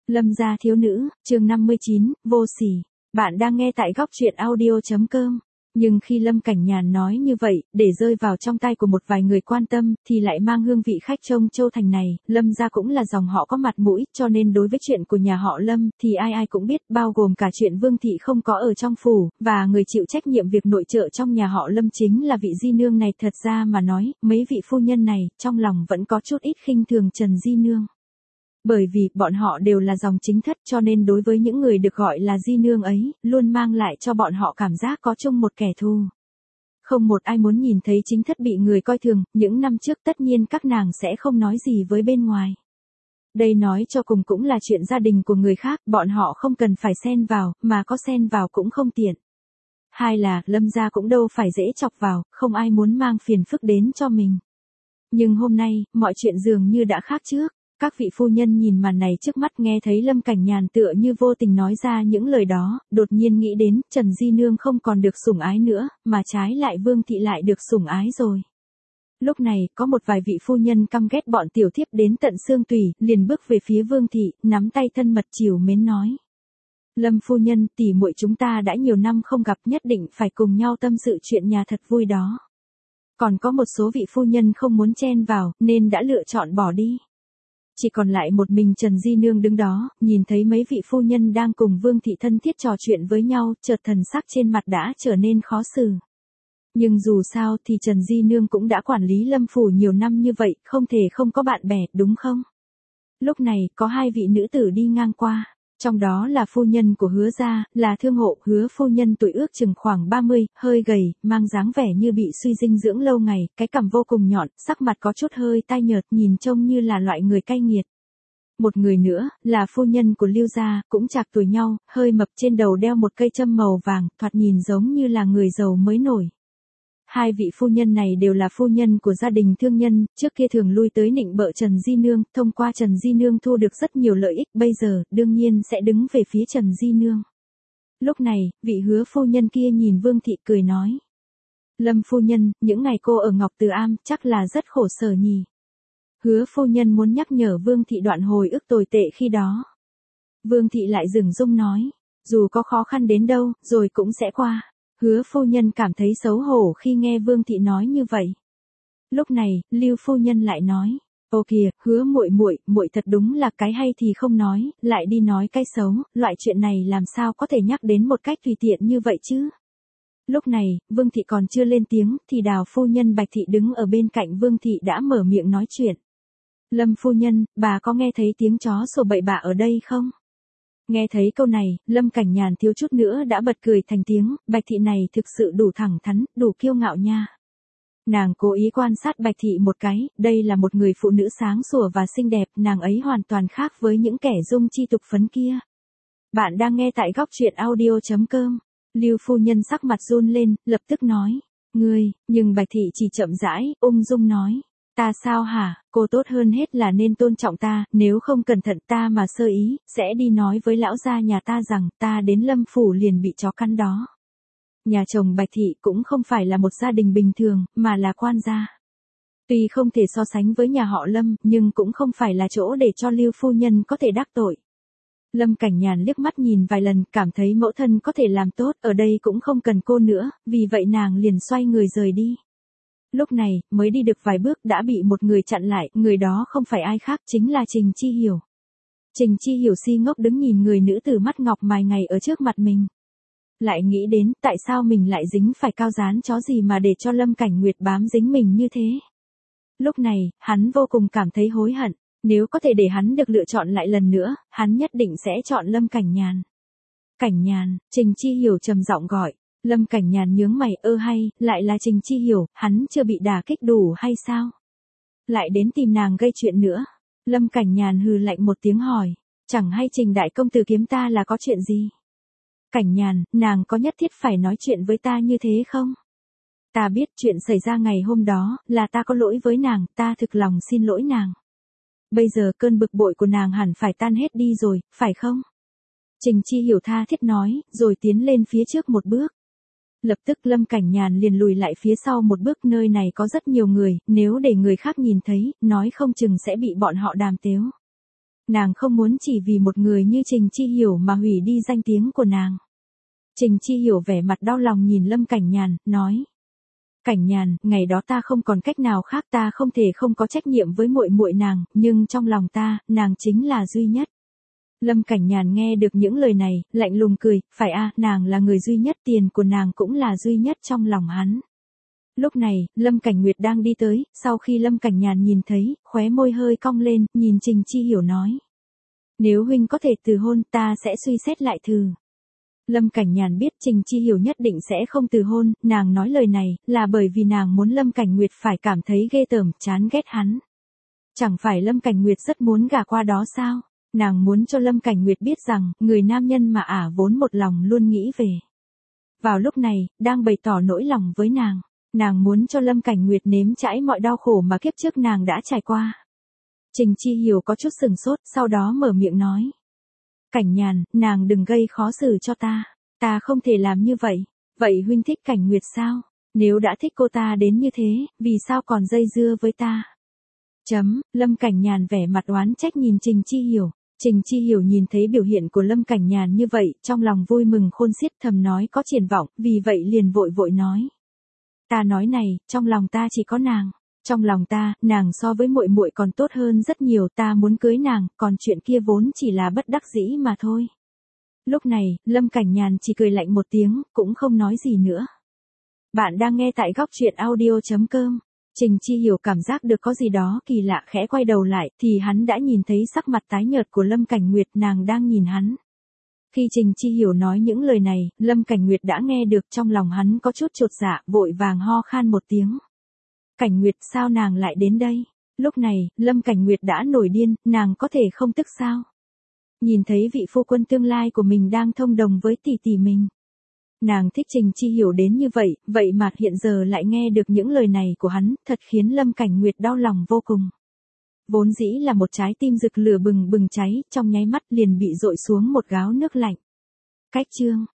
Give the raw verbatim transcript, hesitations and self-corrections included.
Lâm gia thiếu nữ, chương năm mươi chín, vô sỉ. Bạn đang nghe tại góc truyện audio chấm com. Nhưng khi Lâm Cảnh Nhàn nói như vậy, để rơi vào trong tay của một vài người quan tâm, thì lại mang hương vị khách trông Châu Thành này, Lâm gia cũng là dòng họ có mặt mũi, cho nên đối với chuyện của nhà họ Lâm, thì ai ai cũng biết, bao gồm cả chuyện Vương thị không có ở trong phủ, và người chịu trách nhiệm việc nội trợ trong nhà họ Lâm chính là vị Di Nương này. Thật ra mà nói, mấy vị phu nhân này, trong lòng vẫn có chút ít khinh thường Trần Di Nương. Bởi vì, bọn họ đều là dòng chính thất cho nên đối với những người được gọi là Di Nương ấy, luôn mang lại cho bọn họ cảm giác có chung một kẻ thù. Không một ai muốn nhìn thấy chính thất bị người coi thường, những năm trước tất nhiên các nàng sẽ không nói gì với bên ngoài. Đây nói cho cùng cũng là chuyện gia đình của người khác, bọn họ không cần phải xen vào, mà có xen vào cũng không tiện. Hai là, Lâm gia cũng đâu phải dễ chọc vào, không ai muốn mang phiền phức đến cho mình. Nhưng hôm nay, mọi chuyện dường như đã khác trước. Các vị phu nhân nhìn màn này trước mắt nghe thấy Lâm Cảnh Nhàn tựa như vô tình nói ra những lời đó, đột nhiên nghĩ đến Trần Di Nương không còn được sủng ái nữa, mà trái lại Vương thị lại được sủng ái rồi. Lúc này, có một vài vị phu nhân căm ghét bọn tiểu thiếp đến tận xương tủy, liền bước về phía Vương thị, nắm tay thân mật trìu mến nói. Lâm phu nhân, tỷ muội chúng ta đã nhiều năm không gặp, nhất định phải cùng nhau tâm sự chuyện nhà thật vui đó. Còn có một số vị phu nhân không muốn chen vào, nên đã lựa chọn bỏ đi. Chỉ còn lại một mình Trần Di Nương đứng đó, nhìn thấy mấy vị phu nhân đang cùng Vương thị thân thiết trò chuyện với nhau, chợt thần sắc trên mặt đã trở nên khó xử. Nhưng dù sao thì Trần Di Nương cũng đã quản lý Lâm phủ nhiều năm như vậy, không thể không có bạn bè, đúng không? Lúc này, có hai vị nữ tử đi ngang qua. Trong đó là phu nhân của Hứa gia, là thương hộ. Hứa phu nhân tuổi ước chừng khoảng ba mươi, hơi gầy, mang dáng vẻ như bị suy dinh dưỡng lâu ngày, cái cằm vô cùng nhọn, sắc mặt có chút hơi tai nhợt, nhìn trông như là loại người cay nghiệt. Một người nữa, là phu nhân của Lưu gia, cũng chạc tuổi nhau, hơi mập, trên đầu đeo một cây châm màu vàng, thoạt nhìn giống như là người giàu mới nổi. Hai vị phu nhân này đều là phu nhân của gia đình thương nhân, trước kia thường lui tới nịnh bợ Trần Di Nương, thông qua Trần Di Nương thu được rất nhiều lợi ích, bây giờ, đương nhiên sẽ đứng về phía Trần Di Nương. Lúc này, vị Hứa phu nhân kia nhìn Vương thị cười nói. Lâm phu nhân, những ngày cô ở Ngọc Từ Am, chắc là rất khổ sở nhỉ. Hứa phu nhân muốn nhắc nhở Vương thị đoạn hồi ức tồi tệ khi đó. Vương thị lại dửng dưng nói, dù có khó khăn đến đâu, rồi cũng sẽ qua. Hứa phu nhân cảm thấy xấu hổ khi nghe Vương thị nói như vậy. Lúc này, Lưu phu nhân lại nói, ô kìa, Hứa muội muội, muội thật đúng là cái hay thì không nói, lại đi nói cái xấu, loại chuyện này làm sao có thể nhắc đến một cách tùy tiện như vậy chứ? Lúc này, Vương thị còn chưa lên tiếng, thì Đào phu nhân Bạch thị đứng ở bên cạnh Vương thị đã mở miệng nói chuyện. Lâm phu nhân, bà có nghe thấy tiếng chó sủa bậy bạ ở đây không? Nghe thấy câu này, Lâm Cảnh Nhàn thiếu chút nữa đã bật cười thành tiếng, Bạch thị này thực sự đủ thẳng thắn, đủ kiêu ngạo nha. Nàng cố ý quan sát Bạch thị một cái, đây là một người phụ nữ sáng sủa và xinh đẹp, nàng ấy hoàn toàn khác với những kẻ dung chi tục phấn kia. Bạn đang nghe tại góc truyện audio chấm com. Lưu phu nhân sắc mặt run lên, lập tức nói, ngươi, nhưng Bạch thị chỉ chậm rãi, ung dung nói. Ta sao hả, cô tốt hơn hết là nên tôn trọng ta, nếu không cẩn thận ta mà sơ ý, sẽ đi nói với lão gia nhà ta rằng, ta đến Lâm phủ liền bị chó cắn đó. Nhà chồng Bạch thị cũng không phải là một gia đình bình thường, mà là quan gia. Tuy không thể so sánh với nhà họ Lâm, nhưng cũng không phải là chỗ để cho Lưu phu nhân có thể đắc tội. Lâm Cảnh Nhàn liếc mắt nhìn vài lần, cảm thấy mẫu thân có thể làm tốt, ở đây cũng không cần cô nữa, vì vậy nàng liền xoay người rời đi. Lúc này, mới đi được vài bước đã bị một người chặn lại, người đó không phải ai khác chính là Trình Chi Hiểu. Trình Chi Hiểu si ngốc đứng nhìn người nữ tử mắt ngọc mài ngày ở trước mặt mình. Lại nghĩ đến, tại sao mình lại dính phải cao dán chó gì mà để cho Lâm Cảnh Nguyệt bám dính mình như thế. Lúc này, hắn vô cùng cảm thấy hối hận, nếu có thể để hắn được lựa chọn lại lần nữa, hắn nhất định sẽ chọn Lâm Cảnh Nhàn. Cảnh Nhàn, Trình Chi Hiểu trầm giọng gọi. Lâm Cảnh Nhàn nhướng mày, ơ hay, lại là Trình Chi Hiểu, hắn chưa bị đả kích đủ hay sao? Lại đến tìm nàng gây chuyện nữa. Lâm Cảnh Nhàn hừ lạnh một tiếng hỏi, chẳng hay Trình đại công tử kiếm ta là có chuyện gì? Cảnh Nhàn, nàng có nhất thiết phải nói chuyện với ta như thế không? Ta biết chuyện xảy ra ngày hôm đó, là ta có lỗi với nàng, ta thực lòng xin lỗi nàng. Bây giờ cơn bực bội của nàng hẳn phải tan hết đi rồi, phải không? Trình Chi Hiểu tha thiết nói, rồi tiến lên phía trước một bước. Lập tức Lâm Cảnh Nhàn liền lùi lại phía sau một bước, nơi này có rất nhiều người, nếu để người khác nhìn thấy, nói không chừng sẽ bị bọn họ đàm tếu. Nàng không muốn chỉ vì một người như Trình Chi Hiểu mà hủy đi danh tiếng của nàng. Trình Chi Hiểu vẻ mặt đau lòng nhìn Lâm Cảnh Nhàn, nói. Cảnh Nhàn, ngày đó ta không còn cách nào khác, ta không thể không có trách nhiệm với muội muội nàng, nhưng trong lòng ta, nàng chính là duy nhất. Lâm Cảnh Nhàn nghe được những lời này, lạnh lùng cười, phải a, nàng là người duy nhất, tiền của nàng cũng là duy nhất trong lòng hắn. Lúc này, Lâm Cảnh Nguyệt đang đi tới, sau khi Lâm Cảnh Nhàn nhìn thấy, khóe môi hơi cong lên, nhìn Trình Chi Hiểu nói. Nếu huynh có thể từ hôn, ta sẽ suy xét lại thử. Lâm Cảnh Nhàn biết Trình Chi Hiểu nhất định sẽ không từ hôn, nàng nói lời này, là bởi vì nàng muốn Lâm Cảnh Nguyệt phải cảm thấy ghê tởm, chán ghét hắn. Chẳng phải Lâm Cảnh Nguyệt rất muốn gả qua đó sao? Nàng muốn cho Lâm Cảnh Nguyệt biết rằng, người nam nhân mà ả vốn một lòng luôn nghĩ về. Vào lúc này, đang bày tỏ nỗi lòng với nàng, nàng muốn cho Lâm Cảnh Nguyệt nếm trải mọi đau khổ mà kiếp trước nàng đã trải qua. Trình Chi Hiểu có chút sừng sốt, sau đó mở miệng nói. Cảnh Nhàn, nàng đừng gây khó xử cho ta, ta không thể làm như vậy. Vậy huynh thích Cảnh Nguyệt sao? Nếu đã thích cô ta đến như thế, vì sao còn dây dưa với ta? Chấm, Lâm Cảnh Nhàn vẻ mặt oán trách nhìn Trình Chi Hiểu. Trình Chi Hiểu nhìn thấy biểu hiện của Lâm Cảnh Nhàn như vậy, trong lòng vui mừng khôn xiết, thầm nói có triển vọng, vì vậy liền vội vội nói. Ta nói này, trong lòng ta chỉ có nàng. Trong lòng ta, nàng so với muội muội còn tốt hơn rất nhiều, ta muốn cưới nàng, còn chuyện kia vốn chỉ là bất đắc dĩ mà thôi. Lúc này, Lâm Cảnh Nhàn chỉ cười lạnh một tiếng, cũng không nói gì nữa. Bạn đang nghe tại góc truyện audio chấm com. Trình Chi Hiểu cảm giác được có gì đó kỳ lạ, khẽ quay đầu lại, thì hắn đã nhìn thấy sắc mặt tái nhợt của Lâm Cảnh Nguyệt, nàng đang nhìn hắn. Khi Trình Chi Hiểu nói những lời này, Lâm Cảnh Nguyệt đã nghe được, trong lòng hắn có chút chột dạ, vội vàng ho khan một tiếng. Cảnh Nguyệt, sao nàng lại đến đây? Lúc này, Lâm Cảnh Nguyệt đã nổi điên, nàng có thể không tức sao? Nhìn thấy vị phu quân tương lai của mình đang thông đồng với tỷ tỷ mình. Nàng thích Trình Chi Hiểu đến như vậy, vậy mà hiện giờ lại nghe được những lời này của hắn, thật khiến Lâm Cảnh Nguyệt đau lòng vô cùng. Vốn dĩ là một trái tim rực lửa bừng bừng cháy, trong nháy mắt liền bị dội xuống một gáo nước lạnh. Cách chương